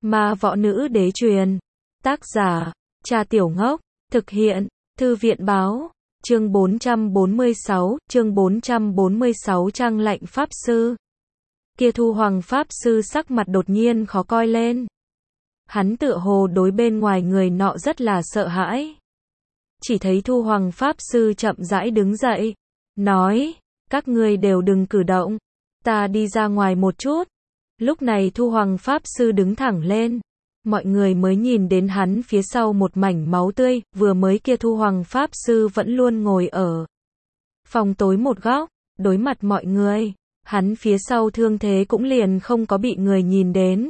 Ma võ nữ đế truyền. Tác giả, Trà Tiểu Ngốc. Thực hiện, Thư viện báo. Chương 446, Trăng lạnh Pháp Sư. Kia Thu Hoàng Pháp Sư sắc mặt đột nhiên khó coi lên. Hắn tựa hồ đối bên ngoài người nọ rất là sợ hãi. Chỉ thấy Thu Hoàng Pháp Sư chậm rãi đứng dậy, nói, các ngươi đều đừng cử động, ta đi ra ngoài một chút. Lúc này Thu Hoàng Pháp Sư đứng thẳng lên, mọi người mới nhìn đến hắn phía sau một mảnh máu tươi, vừa mới kia Thu Hoàng Pháp Sư vẫn luôn ngồi ở phòng tối một góc, đối mặt mọi người, hắn phía sau thương thế cũng liền không có bị người nhìn đến.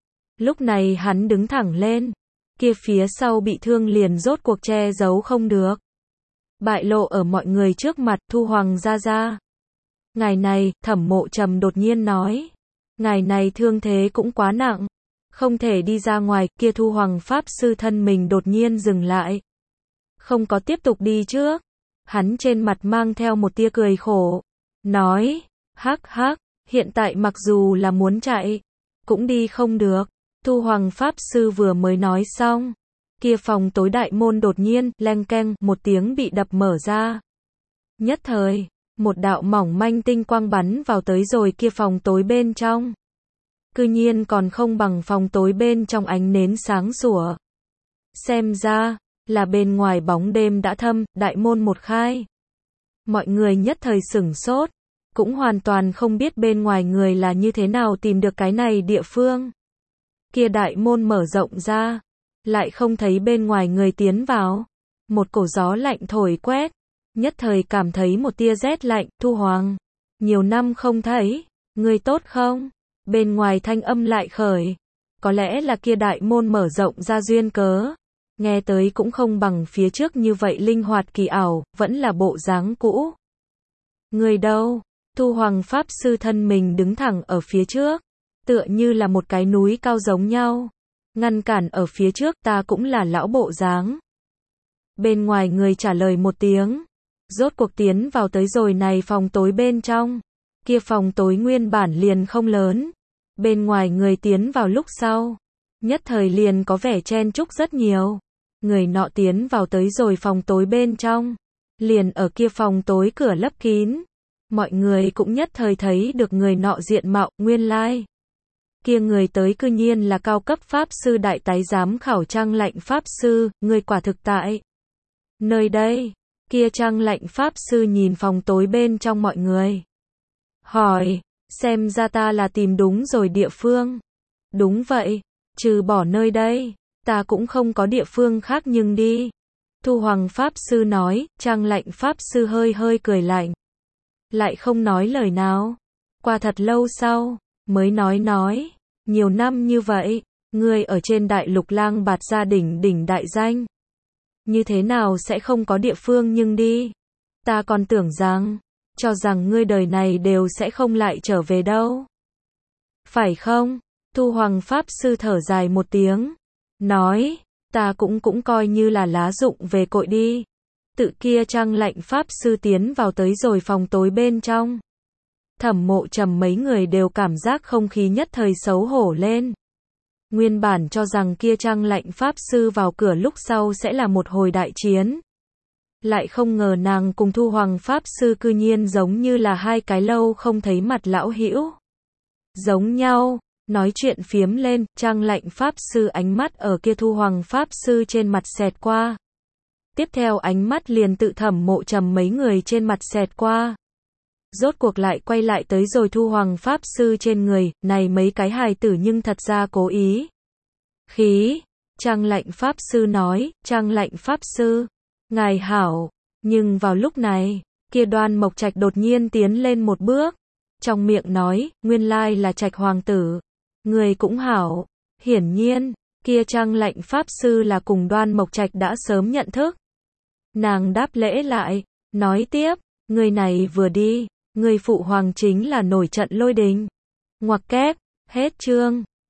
Lúc này hắn đứng thẳng lên, kia phía sau bị thương liền rốt cuộc che giấu không được. Bại lộ ở mọi người trước mặt. Thu Hoàng gia gia. Ngài này, Thẩm Mộ Trầm đột nhiên nói. Ngài này thương thế cũng quá nặng, không thể đi ra ngoài. Kia Thu Hoàng Pháp Sư thân mình đột nhiên dừng lại, không có tiếp tục đi trước. Hắn trên mặt mang theo một tia cười khổ, nói, hắc hắc, hiện tại mặc dù là muốn chạy, cũng đi không được. Thu Hoàng Pháp Sư vừa mới nói xong, kia phòng tối đại môn đột nhiên, leng keng, một tiếng bị đập mở ra. Nhất thời, một đạo mỏng manh tinh quang bắn vào tới rồi kia phòng tối bên trong. Cư nhiên còn không bằng phòng tối bên trong ánh nến sáng sủa. Xem ra, là bên ngoài bóng đêm đã thâm, đại môn một khai. Mọi người nhất thời sửng sốt, cũng hoàn toàn không biết bên ngoài người là như thế nào tìm được cái này địa phương. Kia đại môn mở rộng ra, lại không thấy bên ngoài người tiến vào. Một cổ gió lạnh thổi quét, nhất thời cảm thấy một tia rét lạnh. Thu Hoàng, nhiều năm không thấy, ngươi tốt không? Bên ngoài thanh âm lại khởi, có lẽ là kia đại môn mở rộng ra duyên cớ, nghe tới cũng không bằng phía trước như vậy linh hoạt kỳ ảo, vẫn là bộ dáng cũ. Người đâu? Thu Hoàng Pháp Sư thân mình đứng thẳng ở phía trước, tựa như là một cái núi cao giống nhau, ngăn cản ở phía trước. Ta cũng là lão bộ dáng. Bên ngoài người trả lời một tiếng, rốt cuộc tiến vào tới rồi này phòng tối bên trong. Kia phòng tối nguyên bản liền không lớn, bên ngoài người tiến vào lúc sau, nhất thời liền có vẻ chen chúc rất nhiều. Người nọ tiến vào tới rồi phòng tối bên trong, liền ở kia phòng tối cửa lấp kín. Mọi người cũng nhất thời thấy được người nọ diện mạo. Nguyên lai, kia người tới cư nhiên là cao cấp Pháp Sư đại tái giám khảo Trăng lạnh Pháp Sư. Người quả thực tại nơi đây. Kia Trăng lạnh Pháp Sư nhìn phòng tối bên trong mọi người, hỏi, xem ra ta là tìm đúng rồi địa phương. Đúng vậy, trừ bỏ nơi đây, ta cũng không có địa phương khác nhưng đi. Thu Hoàng Pháp Sư nói. Trăng lạnh Pháp Sư hơi hơi cười lạnh, lại không nói lời nào. Qua thật lâu sau, mới nói, nhiều năm như vậy, ngươi ở trên đại lục lang bạt gia đỉnh đại danh, như thế nào sẽ không có địa phương nhưng đi? Ta còn tưởng rằng, cho rằng ngươi đời này đều sẽ không lại trở về đâu. Phải không? Thu Hoàng Pháp Sư thở dài một tiếng, nói, ta cũng coi như là lá rụng về cội đi. Tự kia Trăng lạnh Pháp Sư tiến vào tới rồi phòng tối bên trong, Thẩm Mộ Trầm mấy người đều cảm giác không khí nhất thời xấu hổ lên. Nguyên bản cho rằng kia Trăng lạnh Pháp Sư vào cửa lúc sau sẽ là một hồi đại chiến, lại không ngờ nàng cùng Thu Hoàng Pháp Sư cư nhiên giống như là hai cái lâu không thấy mặt lão hữu giống nhau, nói chuyện phiếm lên. Trăng lạnh Pháp Sư ánh mắt ở kia Thu Hoàng Pháp Sư trên mặt xẹt qua, tiếp theo ánh mắt liền tự Thẩm Mộ Trầm mấy người trên mặt xẹt qua, rốt cuộc lại quay lại tới rồi Thu Hoàng Pháp Sư trên người. Này mấy cái hài tử nhưng thật ra cố ý khí. Trăng lạnh Pháp Sư nói. Trăng lạnh Pháp Sư, ngài hảo. Nhưng vào lúc này, kia Đoan Mộc Trạch đột nhiên tiến lên một bước, trong miệng nói, nguyên lai là Trạch hoàng tử, người cũng hảo. Hiển nhiên, kia Trăng lạnh Pháp Sư là cùng Đoan Mộc Trạch đã sớm nhận thức. Nàng đáp lễ lại, nói tiếp, người này vừa đi, người phụ hoàng chính là nổi trận lôi đình. Ngoặc kép, hết chương.